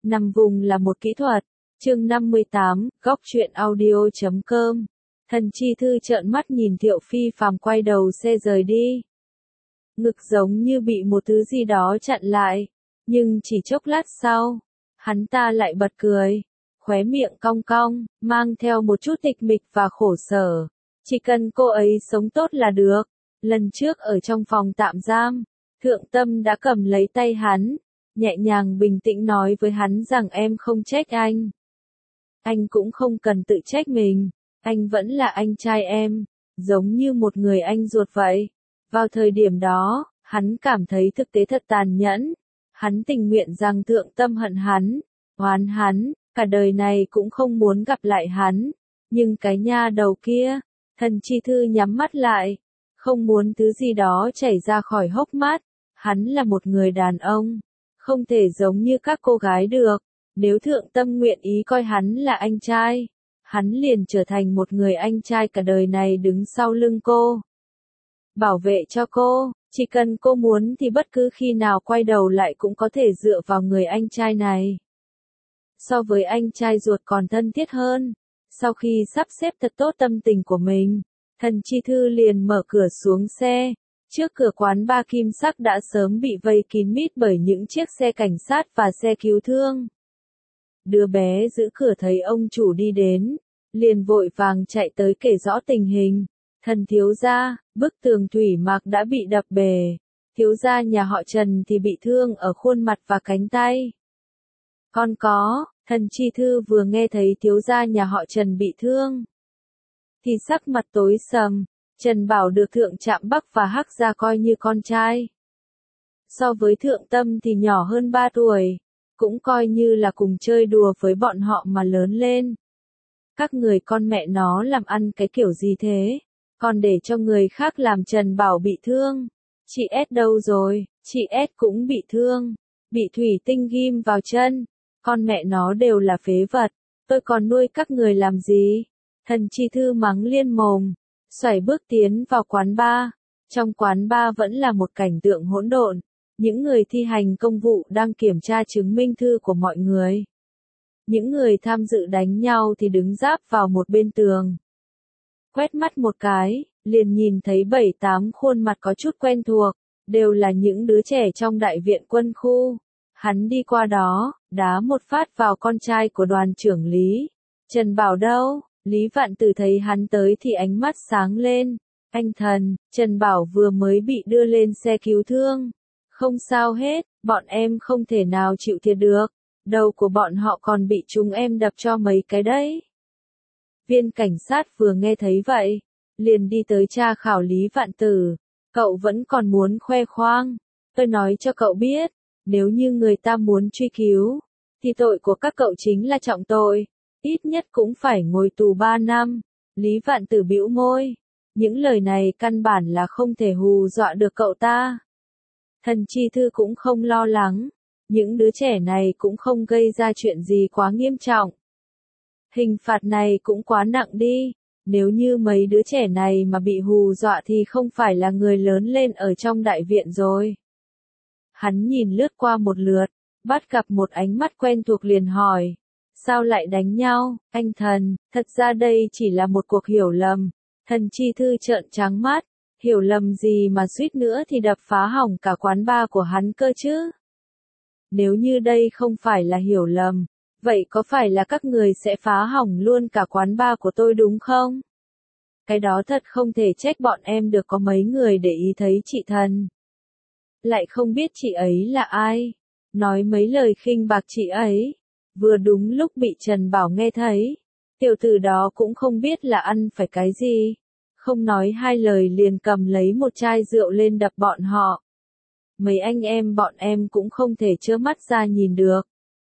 Nằm vùng là một kỹ thuật. Chương 58, góc truyện audio.com. Thần chi thư trợn mắt nhìn Thiệu Phi Phàm quay đầu xe rời đi. Ngực giống như bị một thứ gì đó chặn lại, nhưng chỉ chốc lát sau, hắn ta lại bật cười, khóe miệng cong cong, mang theo một chút tịch mịch và khổ sở. Chỉ cần cô ấy sống tốt là được. Lần trước ở trong phòng tạm giam, Thượng Tâm đã cầm lấy tay hắn, nhẹ nhàng bình tĩnh nói với hắn rằng em không trách anh. Anh cũng không cần tự trách mình, anh vẫn là anh trai em, giống như một người anh ruột vậy. Vào thời điểm đó, hắn cảm thấy thực tế thật tàn nhẫn, hắn tình nguyện rằng Thượng Tâm hận hắn, oán hắn, cả đời này cũng không muốn gặp lại hắn. Nhưng cái nha đầu kia, Thần chi thư nhắm mắt lại, không muốn thứ gì đó chảy ra khỏi hốc mắt. Hắn là một người đàn ông, không thể giống như các cô gái được. Nếu Thượng Tâm nguyện ý coi hắn là anh trai, hắn liền trở thành một người anh trai cả đời này đứng sau lưng cô, bảo vệ cho cô, chỉ cần cô muốn thì bất cứ khi nào quay đầu lại cũng có thể dựa vào người anh trai này. So với anh trai ruột còn thân thiết hơn. Sau khi sắp xếp thật tốt tâm tình của mình, Thần chi thư liền mở cửa xuống xe. Trước cửa quán bar kim sắc đã sớm bị vây kín mít bởi những chiếc xe cảnh sát và xe cứu thương. Đứa bé giữ cửa thấy ông chủ đi đến, liền vội vàng chạy tới kể rõ tình hình. Thần thiếu gia, bức tường thủy mặc đã bị đập bể. Thiếu gia nhà họ Trần thì bị thương ở khuôn mặt và cánh tay. Còn có, Thần chi thư vừa nghe thấy thiếu gia nhà họ Trần bị thương, thì sắc mặt tối sầm. Trần Bảo được Thượng Trạm Bắc và Hắc Gia coi như con trai. So với Thượng Tâm thì nhỏ hơn 3 tuổi, cũng coi như là cùng chơi đùa với bọn họ mà lớn lên. Các người con mẹ nó làm ăn cái kiểu gì thế, còn để cho người khác làm Trần Bảo bị thương. Chị S đâu rồi, chị S cũng bị thương, bị thủy tinh ghim vào chân. Con mẹ nó đều là phế vật, tôi còn nuôi các người làm gì? Thần chi thư mắng liên mồm, xoảy bước tiến vào quán bar. Trong quán bar vẫn là một cảnh tượng hỗn độn, những người thi hành công vụ đang kiểm tra chứng minh thư của mọi người. Những người tham dự đánh nhau thì đứng ráp vào một bên tường. Quét mắt một cái, liền nhìn thấy 7-8 khuôn mặt có chút quen thuộc, đều là những đứa trẻ trong đại viện quân khu. Hắn đi qua đó, đá một phát vào con trai của đoàn trưởng Lý. Trần Bảo đâu? Lý Vạn Tử thấy hắn tới thì ánh mắt sáng lên. Anh Thần, Trần Bảo vừa mới bị đưa lên xe cứu thương. Không sao hết, bọn em không thể nào chịu thiệt được. Đầu của bọn họ còn bị chúng em đập cho mấy cái đấy. Viên cảnh sát vừa nghe thấy vậy, liền đi tới tra khảo Lý Vạn Tử. Cậu vẫn còn muốn khoe khoang. Tôi nói cho cậu biết, nếu như người ta muốn truy cứu, thì tội của các cậu chính là trọng tội. Ít nhất cũng phải ngồi tù 3 năm. Lý Vạn Tử bĩu môi. Những lời này căn bản là không thể hù dọa được cậu ta. Thần chi thư cũng không lo lắng. Những đứa trẻ này cũng không gây ra chuyện gì quá nghiêm trọng. Hình phạt này cũng quá nặng đi. Nếu như mấy đứa trẻ này mà bị hù dọa thì không phải là người lớn lên ở trong đại viện rồi. Hắn nhìn lướt qua một lượt, bắt gặp một ánh mắt quen thuộc liền hỏi. Sao lại đánh nhau, anh Thần? Thật ra đây chỉ là một cuộc hiểu lầm. Thần chi thư trợn trắng mắt. Hiểu lầm gì mà suýt nữa thì đập phá hỏng cả quán bar của hắn cơ chứ? Nếu như đây không phải là hiểu lầm, vậy có phải là các người sẽ phá hỏng luôn cả quán bar của tôi đúng không? Cái đó thật không thể trách bọn em được, có mấy người để ý thấy chị Thần. Lại không biết chị ấy là ai. Nói mấy lời khinh bạc chị ấy. Vừa đúng lúc bị Trần Bảo nghe thấy. Tiểu tử đó cũng không biết là ăn phải cái gì. Không nói hai lời liền cầm lấy một chai rượu lên đập bọn họ. Mấy anh em bọn em cũng không thể trơ mắt ra nhìn được,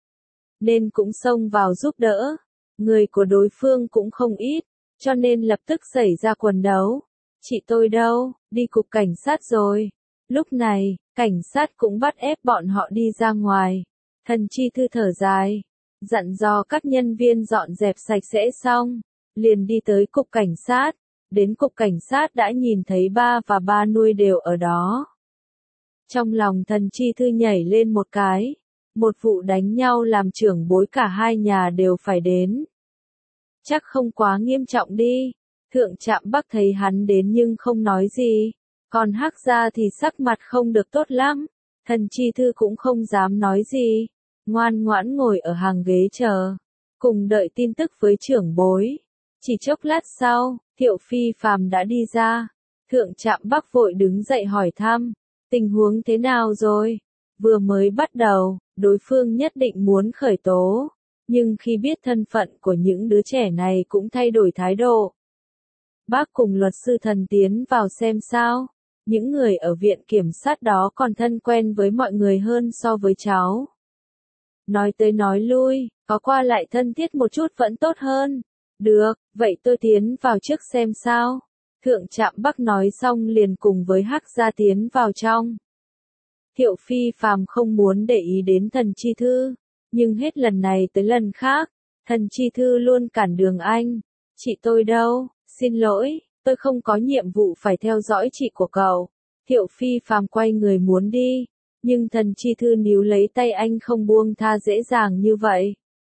nên cũng xông vào giúp đỡ. Người của đối phương cũng không ít, cho nên lập tức xảy ra quần đấu. Chị tôi đâu, đi cục cảnh sát rồi. Lúc này, cảnh sát cũng bắt ép bọn họ đi ra ngoài. Thần chi thư thở dài, dặn dò các nhân viên dọn dẹp sạch sẽ xong, liền đi tới cục cảnh sát. Đến cục cảnh sát đã nhìn thấy ba và ba nuôi đều ở đó. Trong lòng thần chi thư nhảy lên một cái, Một vụ đánh nhau làm trưởng bối cả hai nhà đều phải đến. Chắc không quá nghiêm trọng đi. Thượng Trạm Bắc thấy hắn đến nhưng không nói gì. Còn Hắc Gia thì sắc mặt không được tốt lắm. Thần Chi Thư cũng không dám nói gì. Ngoan ngoãn ngồi ở hàng ghế chờ. Cùng đợi tin tức với trưởng bối. Chỉ chốc lát sau, Thiệu Phi Phàm đã đi ra. Thượng Trạm Bắc vội đứng dậy hỏi thăm. Tình huống thế nào rồi? Vừa mới bắt đầu, đối phương nhất định muốn khởi tố. Nhưng khi biết thân phận của những đứa trẻ này cũng thay đổi thái độ. Bác cùng luật sư Thần tiến vào xem sao. Những người ở viện kiểm sát đó còn thân quen với mọi người hơn so với cháu. Nói tới nói lui, có qua lại thân thiết một chút vẫn tốt hơn. Được, vậy tôi tiến vào trước xem sao. Thượng Trạm Bắc nói xong liền cùng với Hắc Gia tiến vào trong. Thiệu Phi Phàm không muốn để ý đến Thần Chi Thư, nhưng hết lần này tới lần khác, Thần Chi Thư luôn cản đường anh. Chị tôi đâu, xin lỗi, tôi không có nhiệm vụ phải theo dõi chị của cậu. Thiệu Phi Phàm quay người muốn đi, nhưng Thần Chi Thư níu lấy tay anh không buông tha dễ dàng như vậy.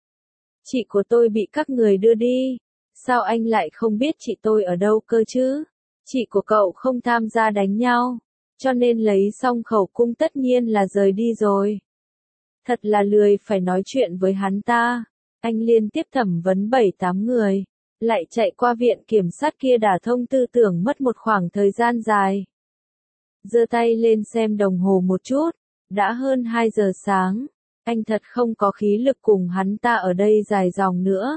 Chị của tôi bị các người đưa đi, sao anh lại không biết chị tôi ở đâu cơ chứ? Chị của cậu không tham gia đánh nhau, cho nên lấy xong khẩu cung tất nhiên là rời đi rồi. Thật là lười phải nói chuyện với hắn ta. Anh liên tiếp thẩm vấn 7-8 người, lại chạy qua viện kiểm sát kia đả thông tư tưởng mất một khoảng thời gian dài. Giơ tay lên xem đồng hồ một chút, đã hơn 2 giờ sáng, anh thật không có khí lực cùng hắn ta ở đây dài dòng nữa.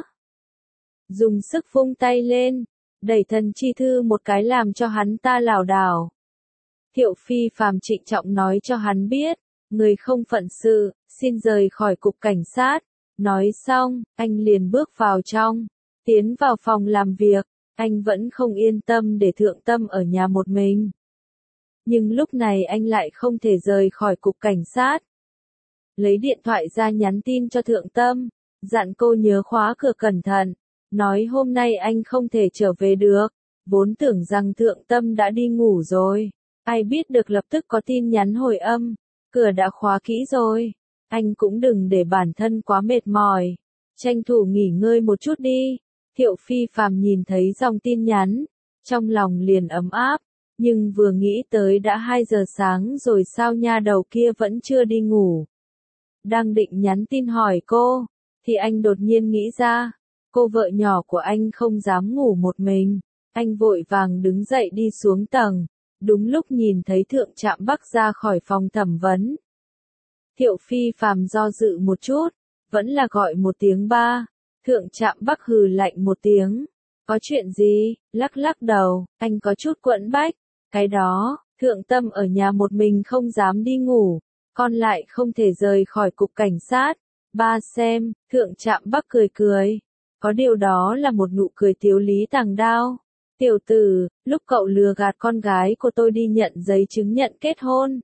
Dùng sức vung tay lên, đẩy Thần Chi Thư một cái làm cho hắn ta lảo đảo. Thiệu Phi Phàm trịnh trọng nói cho hắn biết, người không phận sự, xin rời khỏi cục cảnh sát. Nói xong, anh liền bước vào trong, tiến vào phòng làm việc, anh vẫn không yên tâm để Thượng Tâm ở nhà một mình. Nhưng lúc này anh lại không thể rời khỏi cục cảnh sát. Lấy điện thoại ra nhắn tin cho Thượng Tâm, dặn cô nhớ khóa cửa cẩn thận, nói hôm nay anh không thể trở về được, vốn tưởng rằng Thượng Tâm đã đi ngủ rồi, ai biết được lập tức có tin nhắn hồi âm, cửa đã khóa kỹ rồi, anh cũng đừng để bản thân quá mệt mỏi, tranh thủ nghỉ ngơi một chút đi. Thiệu Phi Phàm nhìn thấy dòng tin nhắn, trong lòng liền ấm áp, nhưng vừa nghĩ tới đã 2 giờ sáng rồi sao nha đầu kia vẫn chưa đi ngủ. Đang định nhắn tin hỏi cô, thì anh đột nhiên nghĩ ra, cô vợ nhỏ của anh không dám ngủ một mình, anh vội vàng đứng dậy đi xuống tầng, đúng lúc nhìn thấy Thượng Trạm Bắc ra khỏi phòng thẩm vấn. Thiệu Phi Phàm do dự một chút, vẫn là gọi một tiếng ba. Thượng Trạm Bắc hừ lạnh một tiếng. Có chuyện gì? Lắc lắc đầu, anh có chút quẫn bách. Cái đó, Thượng Tâm ở nhà một mình không dám đi ngủ, con lại không thể rời khỏi cục cảnh sát. Ba xem, Thượng Trạm Bắc cười cười. Có điều đó là một nụ cười tiếu lý tàng đao. Tiểu tử, lúc cậu lừa gạt con gái của tôi đi nhận giấy chứng nhận kết hôn.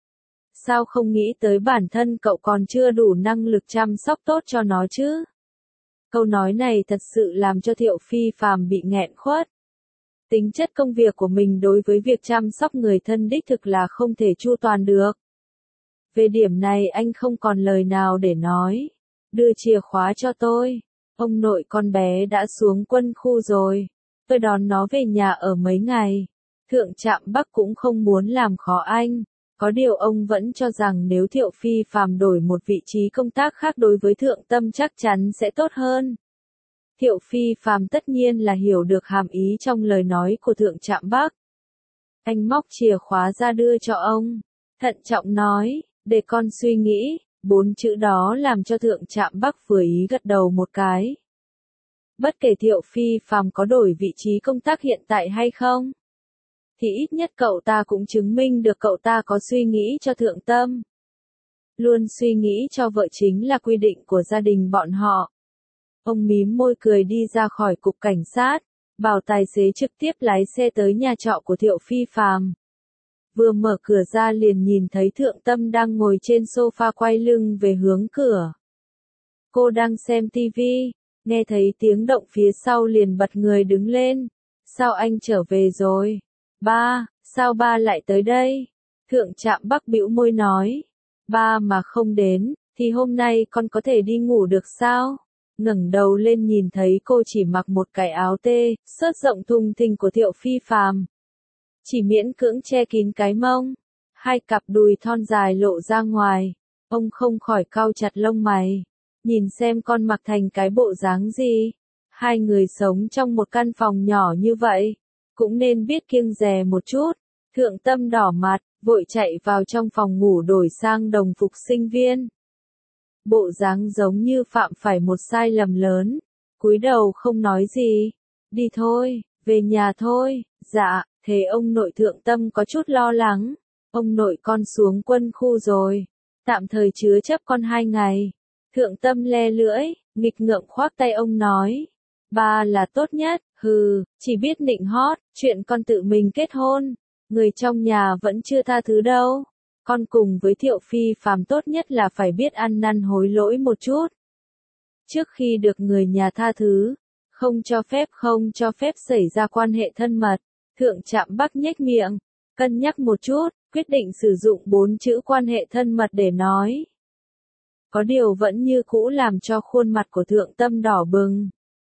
Sao không nghĩ tới bản thân cậu còn chưa đủ năng lực chăm sóc tốt cho nó chứ? Câu nói này thật sự làm cho Thiệu Phi Phàm bị nghẹn khuất. Tính chất công việc của mình đối với việc chăm sóc người thân đích thực là không thể chu toàn được. Về điểm này anh không còn lời nào để nói. Đưa chìa khóa cho tôi. Ông nội con bé đã xuống quân khu rồi. Tôi đón nó về nhà ở mấy ngày. Thượng Trạm Bắc cũng không muốn làm khó anh. Có điều ông vẫn cho rằng nếu Thiệu Phi Phàm đổi một vị trí công tác khác đối với Thượng Tâm chắc chắn sẽ tốt hơn. Thiệu Phi Phàm tất nhiên là hiểu được hàm ý trong lời nói của Thượng Trạm Bắc. Anh móc chìa khóa ra đưa cho ông, thận trọng nói, để con suy nghĩ, 4 chữ đó làm cho Thượng Trạm Bắc vừa ý gật đầu một cái. Bất kể Thiệu Phi Phàm có đổi vị trí công tác hiện tại hay không, thì ít nhất cậu ta cũng chứng minh được cậu ta có suy nghĩ cho Thượng Tâm. Luôn suy nghĩ cho vợ chính là quy định của gia đình bọn họ. Ông mím môi cười đi ra khỏi cục cảnh sát, bảo tài xế trực tiếp lái xe tới nhà trọ của Thiệu Phi Phàm. Vừa mở cửa ra liền nhìn thấy Thượng Tâm đang ngồi trên sofa quay lưng về hướng cửa. Cô đang xem tivi, nghe thấy tiếng động phía sau liền bật người đứng lên. Sao anh trở về rồi? Ba, sao ba lại tới đây? Thượng Trạm Bắc bĩu môi nói. Ba mà không đến, thì hôm nay con có thể đi ngủ được sao? Ngẩng đầu lên nhìn thấy cô chỉ mặc một cái áo tê, xớt rộng thùng thình của Thiệu Phi Phàm. Chỉ miễn cưỡng che kín cái mông, hai cặp đùi thon dài lộ ra ngoài, ông không khỏi cau chặt lông mày, nhìn xem con mặc thành cái bộ dáng gì. Hai người sống trong một căn phòng nhỏ như vậy, cũng nên biết kiêng dè một chút. Thượng Tâm đỏ mặt, vội chạy vào trong phòng ngủ đổi sang đồng phục sinh viên. Bộ dáng giống như phạm phải một sai lầm lớn, cúi đầu không nói gì. Đi thôi, về nhà thôi. Dạ, thế ông nội Thượng Tâm có chút lo lắng. Ông nội con xuống quân khu rồi, tạm thời chứa chấp con 2 ngày. Thượng Tâm le lưỡi, nghịch ngợm khoác tay ông nói. Ba là tốt nhất, hừ, chỉ biết nịnh hót, chuyện con tự mình kết hôn. Người trong nhà vẫn chưa tha thứ đâu. Con cùng với Thiệu Phi Phàm tốt nhất là phải biết ăn năn hối lỗi một chút. Trước khi được người nhà tha thứ, không cho phép xảy ra quan hệ thân mật. Thượng Trạm Bắc nhếch miệng, cân nhắc một chút, quyết định sử dụng 4 chữ quan hệ thân mật để nói. Có điều vẫn như cũ làm cho khuôn mặt của Thượng Tâm đỏ bừng.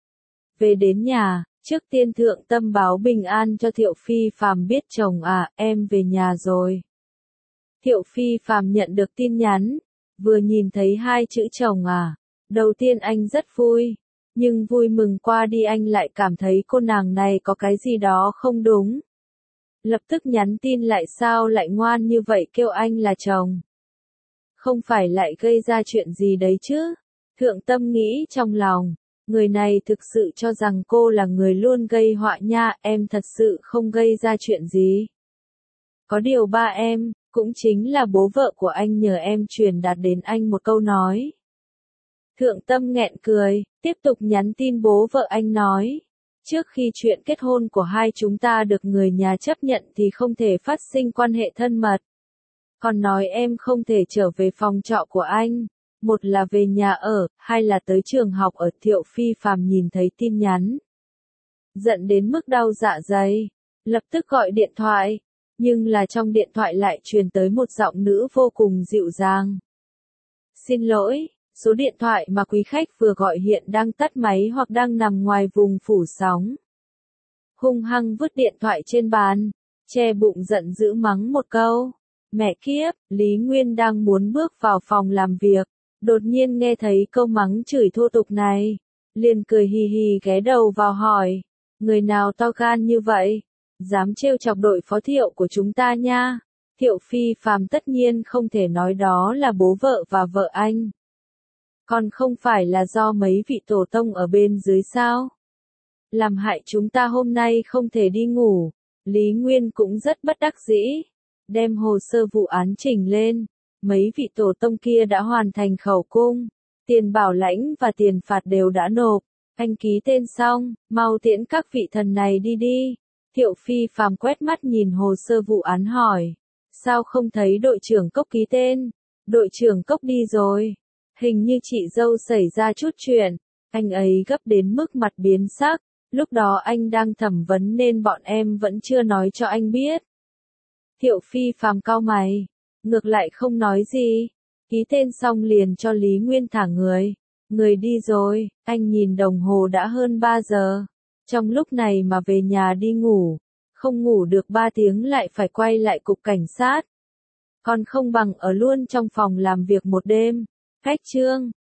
Về đến nhà, trước tiên Thượng Tâm báo bình an cho Thiệu Phi Phàm biết chồng à, em về nhà rồi. Thiệu Phi Phàm nhận được tin nhắn, vừa nhìn thấy 2 chữ chồng à, đầu tiên anh rất vui, nhưng vui mừng qua đi anh lại cảm thấy cô nàng này có cái gì đó không đúng. Lập tức nhắn tin lại sao lại ngoan như vậy kêu anh là chồng. Không phải lại gây ra chuyện gì đấy chứ? Thượng Tâm nghĩ trong lòng, người này thực sự cho rằng cô là người luôn gây họa nha, em thật sự không gây ra chuyện gì. Có điều ba em, cũng chính là bố vợ của anh nhờ em truyền đạt đến anh một câu nói. Thượng Tâm nghẹn cười, tiếp tục nhắn tin bố vợ anh nói. Trước khi chuyện kết hôn của hai chúng ta được người nhà chấp nhận thì không thể phát sinh quan hệ thân mật. Còn nói em không thể trở về phòng trọ của anh. Một là về nhà ở, hai là tới trường học ở. Thiệu Phi Phàm nhìn thấy tin nhắn, giận đến mức đau dạ dày, lập tức gọi điện thoại, nhưng là trong điện thoại lại truyền tới một giọng nữ vô cùng dịu dàng. Xin lỗi, số điện thoại mà quý khách vừa gọi hiện đang tắt máy hoặc đang nằm ngoài vùng phủ sóng. Hung hăng vứt điện thoại trên bàn, che bụng giận dữ mắng một câu. Mẹ kiếp, Lý Nguyên đang muốn bước vào phòng làm việc, đột nhiên nghe thấy câu mắng chửi thô tục này, liền cười hì hì ghé đầu vào hỏi, người nào to gan như vậy, dám trêu chọc đội phó Thiệu của chúng ta nha. Thiệu Phi Phàm tất nhiên không thể nói đó là bố vợ và vợ anh. Còn không phải là do mấy vị tổ tông ở bên dưới sao? Làm hại chúng ta hôm nay không thể đi ngủ. Lý Nguyên cũng rất bất đắc dĩ, đem hồ sơ vụ án trình lên. Mấy vị tổ tông kia đã hoàn thành khẩu cung, tiền bảo lãnh và tiền phạt đều đã nộp. Anh ký tên xong, mau tiễn các vị thần này đi đi. Thiệu Phi Phàm quét mắt nhìn hồ sơ vụ án hỏi, sao không thấy đội trưởng Cốc ký tên? Đội trưởng Cốc đi rồi. Hình như chị dâu xảy ra chút chuyện, anh ấy gấp đến mức mặt biến sắc, lúc đó anh đang thẩm vấn nên bọn em vẫn chưa nói cho anh biết. Thiệu Phi Phàm cau mày, ngược lại không nói gì, ký tên xong liền cho Lý Nguyên thả người. Người đi rồi, anh nhìn đồng hồ đã hơn 3 giờ. Trong lúc này mà về nhà đi ngủ, không ngủ được 3 tiếng lại phải quay lại cục cảnh sát. Còn không bằng ở luôn trong phòng làm việc một đêm. Khách trương.